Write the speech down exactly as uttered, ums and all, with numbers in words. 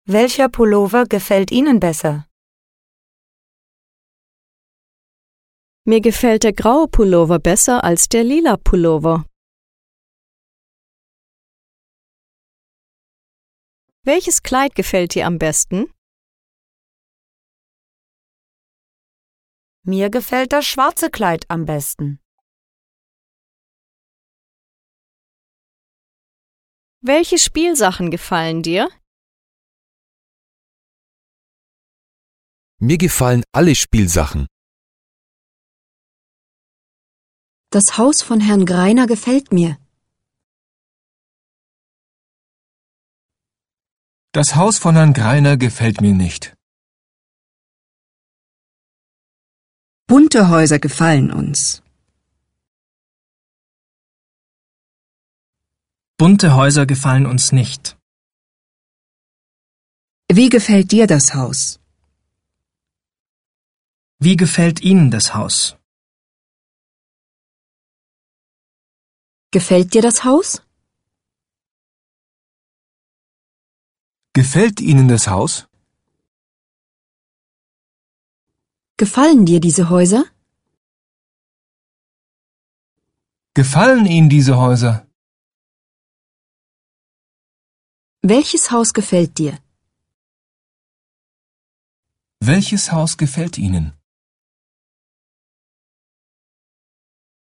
Welcher Pullover gefällt Ihnen besser? Mir gefällt der graue Pullover besser als der lila Pullover. Welches Kleid gefällt dir am besten? Mir gefällt das schwarze Kleid am besten. Welche Spielsachen gefallen dir? Mir gefallen alle Spielsachen. Das Haus von Herrn Greiner gefällt mir. Das Haus von Herrn Greiner gefällt mir nicht. Bunte Häuser gefallen uns. Bunte Häuser gefallen uns nicht. Wie gefällt dir das Haus? Wie gefällt Ihnen das Haus? Gefällt dir das Haus? Gefällt Ihnen das Haus? Gefallen dir diese Häuser? Gefallen Ihnen diese Häuser? Welches Haus gefällt dir? Welches Haus gefällt Ihnen?